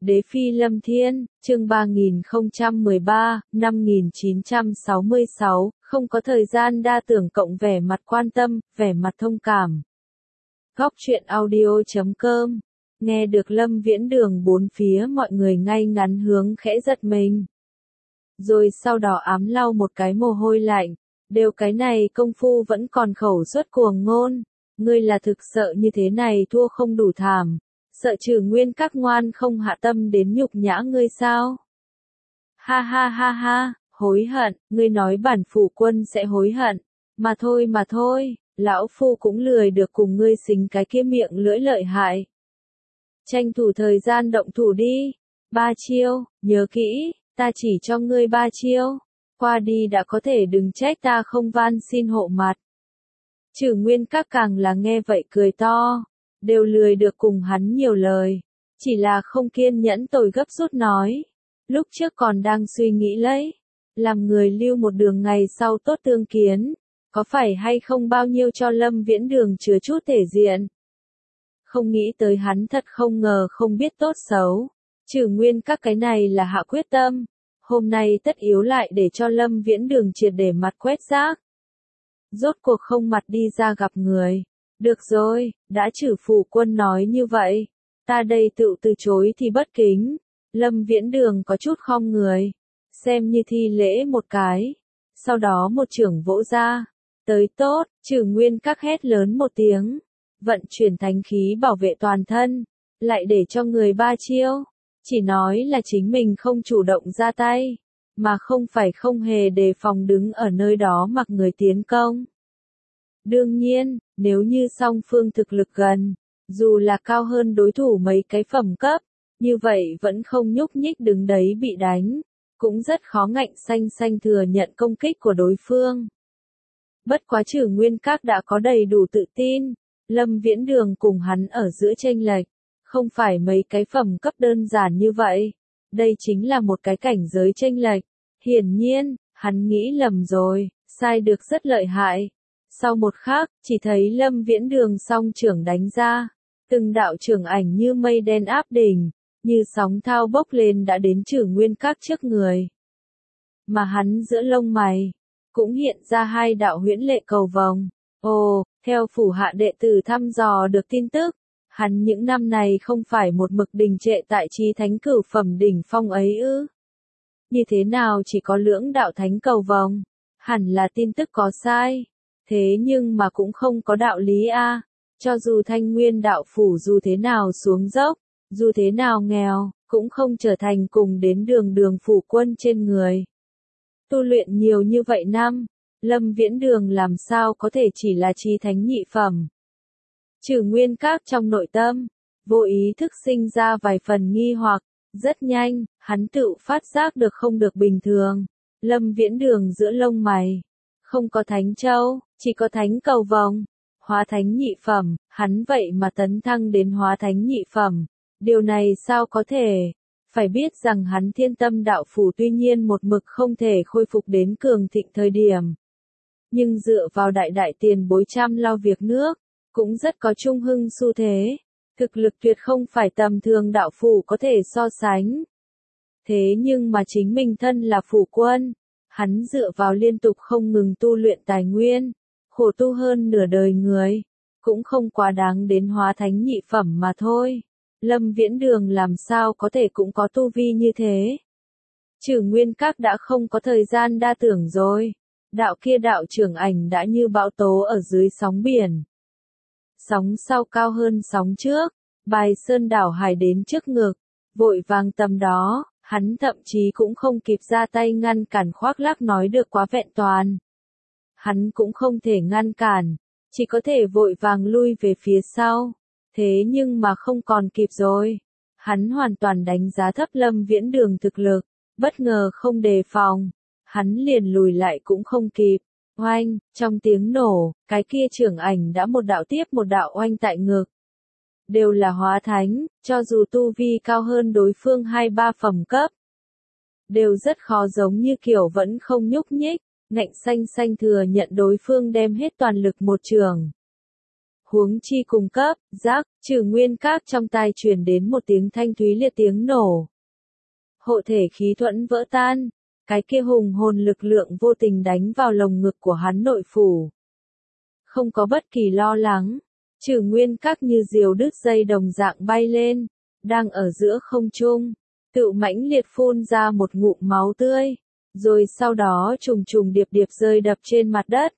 Đế Phi Lâm Thiên, chương 3013, 5966, không có thời gian đa tưởng cộng vẻ mặt quan tâm, vẻ mặt thông cảm. Góc truyện audio.com. Nghe được Lâm Viễn Đường bốn phía mọi người ngay ngắn hướng khẽ giật mình. Rồi sau đó ám lau một cái mồ hôi lạnh, đều cái này công phu vẫn còn khẩu xuất cuồng ngôn. Ngươi là thực sợ như thế này thua không đủ thảm. Sợ Trừ Nguyên Các ngoan không hạ tâm đến nhục nhã ngươi sao? Ha ha ha ha, hối hận, ngươi nói bản phủ quân sẽ hối hận. Mà thôi, lão phu cũng lười được cùng ngươi xính cái kia miệng lưỡi lợi hại. Tranh thủ thời gian động thủ đi. 3 chiêu, nhớ kỹ, ta chỉ cho ngươi 3 chiêu. Qua đi đã có thể đừng trách ta không van xin hộ mặt. Trừ Nguyên Các càng là nghe vậy cười to. Đều lười được cùng hắn nhiều lời, chỉ là không kiên nhẫn tồi gấp rút nói. Lúc trước còn đang suy nghĩ lấy, làm người lưu một đường ngày sau tốt tương kiến, có phải hay không bao nhiêu cho Lâm Viễn Đường chứa chút thể diện. Không nghĩ tới hắn thật không ngờ không biết tốt xấu, Trừ Nguyên Các cái này là hạ quyết tâm, hôm nay tất yếu lại để cho Lâm Viễn Đường triệt để mặt quét rác. Rốt cuộc không mặt đi ra gặp người. Được rồi, đã Trừ phủ quân nói như vậy, ta đây tự từ chối thì bất kính. Lâm Viễn Đường có chút khom người, xem như thi lễ một cái, sau đó một chưởng vỗ ra, tới tốt, Trừ Nguyên Các hét lớn một tiếng, vận chuyển thánh khí bảo vệ toàn thân, lại để cho người 3 chiêu, chỉ nói là chính mình không chủ động ra tay, mà không phải không hề đề phòng đứng ở nơi đó mặc người tiến công. Đương nhiên, nếu như song phương thực lực gần, dù là cao hơn đối thủ mấy cái phẩm cấp, như vậy vẫn không nhúc nhích đứng đấy bị đánh, cũng rất khó ngạnh xanh thừa nhận công kích của đối phương. Bất quá Trừ Nguyên Các đã có đầy đủ tự tin, Lâm Viễn Đường cùng hắn ở giữa chênh lệch, không phải mấy cái phẩm cấp đơn giản như vậy, đây chính là một cái cảnh giới chênh lệch. Hiển nhiên, hắn nghĩ lầm rồi, sai được rất lợi hại. Sau một khắc, chỉ thấy Lâm Viễn Đường song chưởng đánh ra, từng đạo chưởng ảnh như mây đen áp đỉnh, như sóng thao bốc lên đã đến Trừ Nguyên Các trước người. Mà hắn giữa lông mày, cũng hiện ra 2 đạo huyễn lệ cầu vồng. Ồ, theo phủ hạ đệ tử thăm dò được tin tức, hắn những năm này không phải một mực đình trệ tại chí thánh cửu phẩm đỉnh phong ấy ư? Như thế nào chỉ có lưỡng đạo thánh cầu vồng? Hẳn là tin tức có sai. Thế nhưng mà cũng không có đạo lý a. Cho dù Thanh Nguyên đạo phủ dù thế nào xuống dốc, dù thế nào nghèo, cũng không trở thành cùng đến đường phủ quân trên người. Tu luyện nhiều như vậy năm, Lâm Viễn Đường làm sao có thể chỉ là chí thánh nhị phẩm. Trừ Nguyên Các trong nội tâm, vô ý thức sinh ra vài phần nghi hoặc, rất nhanh, hắn tự phát giác được không được bình thường. Lâm Viễn Đường giữa lông mày, không có thánh châu, chỉ có thánh cầu vồng, hóa thánh nhị phẩm, hắn vậy mà tấn thăng đến hóa thánh nhị phẩm, điều này sao có thể? Phải biết rằng hắn Thiên Tâm đạo phủ tuy nhiên một mực không thể khôi phục đến cường thịnh thời điểm. Nhưng dựa vào đại tiền bối chăm lo việc nước, cũng rất có trung hưng xu thế, thực lực tuyệt không phải tầm thường đạo phủ có thể so sánh. Thế nhưng mà chính mình thân là phủ quân, hắn dựa vào liên tục không ngừng tu luyện tài nguyên, khổ tu hơn nửa đời người, cũng không quá đáng đến hóa thánh nhị phẩm mà thôi. Lâm Viễn Đường làm sao có thể cũng có tu vi như thế. Trừ Nguyên Các đã không có thời gian đa tưởng rồi. Đạo kia đạo trưởng ảnh đã như bão tố ở dưới sóng biển. Sóng sau cao hơn sóng trước, Bài Sơn đảo hải đến trước ngực, vội vàng tầm đó. Hắn thậm chí cũng không kịp ra tay ngăn cản khoác lác nói được quá vẹn toàn. Hắn cũng không thể ngăn cản, chỉ có thể vội vàng lui về phía sau. Thế nhưng mà không còn kịp rồi. Hắn hoàn toàn đánh giá thấp Lâm Viễn Đường thực lực, bất ngờ không đề phòng. Hắn liền lùi lại cũng không kịp. Oanh, trong tiếng nổ, cái kia trưởng ảnh đã một đạo tiếp một đạo oanh tại ngực. Đều là hóa thánh, cho dù tu vi cao hơn đối phương 2-3 phẩm cấp. Đều rất khó giống như kiểu vẫn không nhúc nhích, ngạnh xanh thừa nhận đối phương đem hết toàn lực một trường. Huống chi cùng cấp, giác, Trừ Nguyên Các trong tai truyền đến một tiếng thanh thúy liệt tiếng nổ. Hộ thể khí thuẫn vỡ tan, cái kia hùng hồn lực lượng vô tình đánh vào lồng ngực của hắn nội phủ. Không có bất kỳ lo lắng, Trừ Nguyên Các như diều đứt dây đồng dạng bay lên, đang ở giữa không trung, tự mãnh liệt phun ra một ngụm máu tươi, rồi sau đó trùng trùng điệp điệp rơi đập trên mặt đất.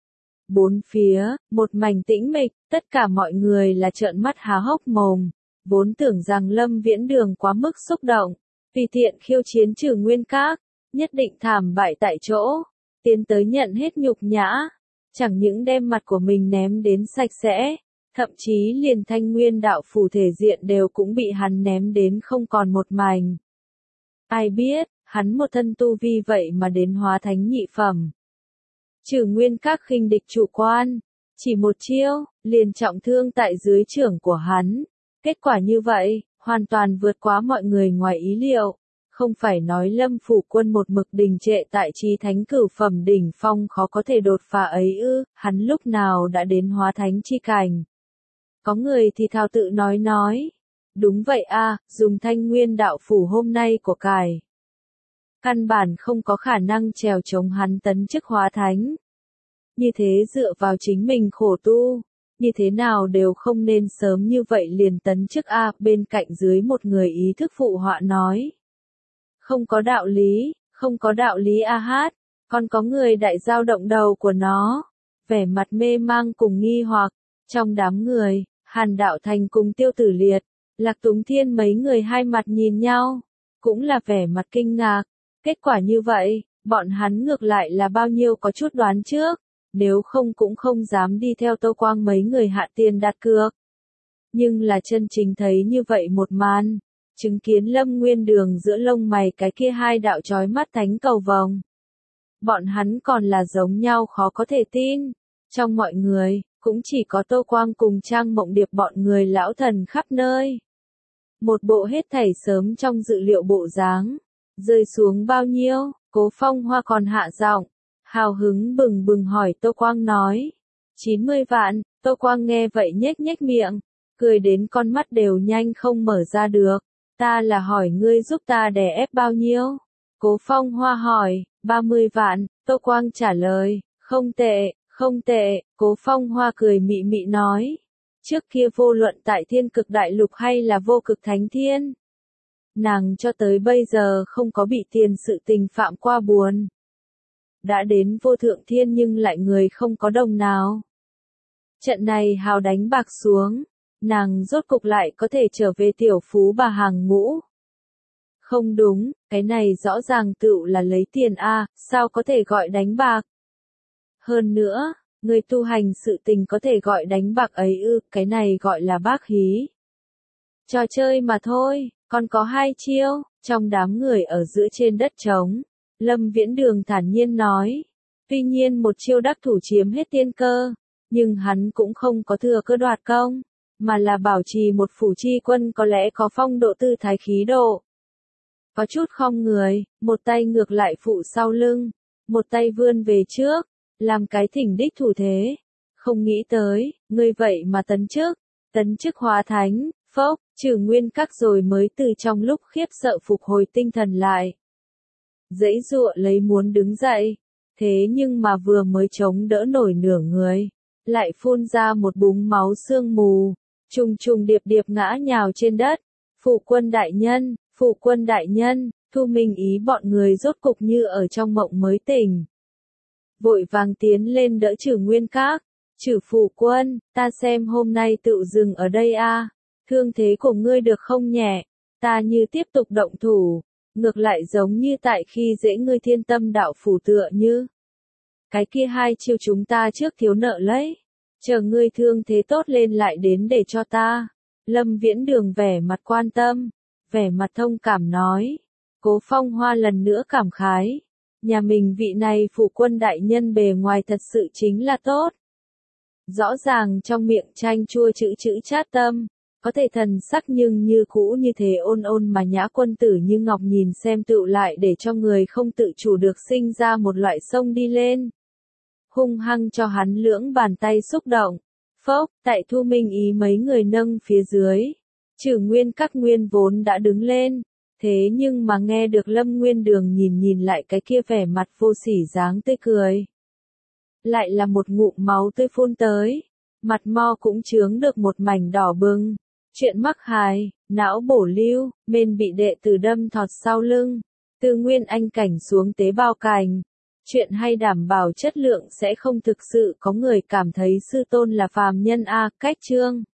Bốn phía, một mảnh tĩnh mịch, tất cả mọi người là trợn mắt há hốc mồm, vốn tưởng rằng Lâm Viễn Đường quá mức xúc động, vì tiện khiêu chiến Trừ Nguyên Các, nhất định thảm bại tại chỗ, tiến tới nhận hết nhục nhã, chẳng những đem mặt của mình ném đến sạch sẽ, thậm chí liền Thanh Nguyên đạo phủ thể diện đều cũng bị hắn ném đến không còn một mảnh. Ai biết, hắn một thân tu vi vậy mà đến hóa thánh nhị phẩm. Trừ Nguyên Các khinh địch chủ quan, chỉ một chiêu, liền trọng thương tại dưới trưởng của hắn. Kết quả như vậy, hoàn toàn vượt quá mọi người ngoài ý liệu. Không phải nói Lâm phủ quân một mực đình trệ tại chí thánh cửu phẩm đỉnh phong khó có thể đột phá ấy ư, hắn lúc nào đã đến hóa thánh chi cảnh. Có người thì thào tự nói. Đúng vậy a, dùng Thanh Nguyên đạo phủ hôm nay của cải. Căn bản không có khả năng trèo chống hắn tấn chức hóa thánh. Như thế dựa vào chính mình khổ tu, như thế nào đều không nên sớm như vậy liền tấn chức a, bên cạnh dưới một người ý thức phụ họa nói. Không có đạo lý a hát, còn có người đại dao động đầu của nó, vẻ mặt mê mang cùng nghi hoặc, trong đám người, Hàn Đạo Thành cùng Tiêu Tử Liệt, Lạc Túng Thiên mấy người hai mặt nhìn nhau, cũng là vẻ mặt kinh ngạc, kết quả như vậy, bọn hắn ngược lại là bao nhiêu có chút đoán trước, nếu không cũng không dám đi theo Tô Quang mấy người hạ tiền đặt cược. Nhưng là chân chính thấy như vậy một màn, chứng kiến Lâm Nguyên Đường giữa lông mày cái kia hai đạo chói mắt thánh cầu vồng. Bọn hắn còn là giống nhau khó có thể tin, trong mọi người, cũng chỉ có Tô Quang cùng Trang Mộng Điệp bọn người lão thần khắp nơi. Một bộ hết thảy sớm trong dự liệu bộ dáng, rơi xuống bao nhiêu, Cố Phong Hoa còn hạ giọng, hào hứng bừng bừng hỏi Tô Quang nói. 90 vạn, Tô Quang nghe vậy nhếch nhếch miệng, cười đến con mắt đều nhanh không mở ra được. Ta là hỏi ngươi giúp ta đè ép bao nhiêu? Cố Phong Hoa hỏi, 30 vạn, Tô Quang trả lời, không tệ, Cố Phong Hoa cười mị mị nói. Trước kia vô luận tại Thiên Cực Đại Lục hay là Vô Cực Thánh Thiên, nàng cho tới bây giờ không có bị tiền sự tình phạm qua buồn. Đã đến Vô Thượng Thiên nhưng lại người không có đồng nào. Trận này hào đánh bạc xuống, nàng rốt cục lại có thể trở về tiểu phú bà hàng ngũ. Không đúng, cái này rõ ràng tựu là lấy tiền a, sao có thể gọi đánh bạc? Hơn nữa, người tu hành sự tình có thể gọi đánh bạc ấy ư, cái này gọi là bác hí. Trò chơi mà thôi, còn có hai chiêu, trong đám người ở giữa trên đất trống. Lâm Viễn Đường thản nhiên nói, tuy nhiên một chiêu đắc thủ chiếm hết tiên cơ, nhưng hắn cũng không có thừa cơ đoạt công, mà là bảo trì một phủ chi quân có lẽ có phong độ tư thái khí độ. Có chút khom người, một tay ngược lại phụ sau lưng, một tay vươn về trước, làm cái thỉnh đích thủ thế. Không nghĩ tới, ngươi vậy mà tấn chức hóa thánh, phốc, Trừ Nguyên Các rồi mới từ trong lúc khiếp sợ phục hồi tinh thần lại. Giãy giụa lấy muốn đứng dậy, thế nhưng mà vừa mới chống đỡ nổi nửa người, lại phun ra một búng máu sương mù, trùng trùng điệp điệp ngã nhào trên đất. Phụ quân đại nhân, Thu Minh Ý bọn người rốt cục như ở trong mộng mới tỉnh. Vội vàng tiến lên đỡ Trừ Nguyên Các, Trừ phụ quân, ta xem hôm nay tự dừng ở đây a, thương thế của ngươi được không nhẹ, ta như tiếp tục động thủ, ngược lại giống như tại khi dễ ngươi Thiên Tâm đạo phủ tựa như. Cái kia hai chiêu chúng ta trước thiếu nợ lấy, chờ ngươi thương thế tốt lên lại đến để cho ta. Lâm Viễn Đường vẻ mặt quan tâm, vẻ mặt thông cảm nói. Cố Phong Hoa lần nữa cảm khái, nhà mình vị này phụ quân đại nhân bề ngoài thật sự chính là tốt. Rõ ràng trong miệng chanh chua chữ chát tâm, có thể thần sắc nhưng như cũ như thế ôn ôn mà nhã quân tử như ngọc nhìn xem tựu lại để cho người không tự chủ được sinh ra một loại sông đi lên. Hung hăng cho hắn lưỡng bàn tay xúc động, Phốc, tại Thu Minh Ý mấy người nâng phía dưới. Trừ Nguyên các nguyên vốn đã đứng lên. Thế nhưng mà nghe được Lâm Nguyên Đường nhìn lại cái kia vẻ mặt vô sỉ dáng tươi cười. Lại là một ngụm máu tươi phun tới. Mặt mo cũng chướng được một mảnh đỏ bừng. Chuyện mắc hài, não bổ lưu, men bị đệ tử đâm thọt sau lưng. Từ nguyên anh cảnh xuống tế bào cành. Chuyện hay đảm bảo chất lượng sẽ không thực sự có người cảm thấy sư tôn là phàm nhân a. Cách chương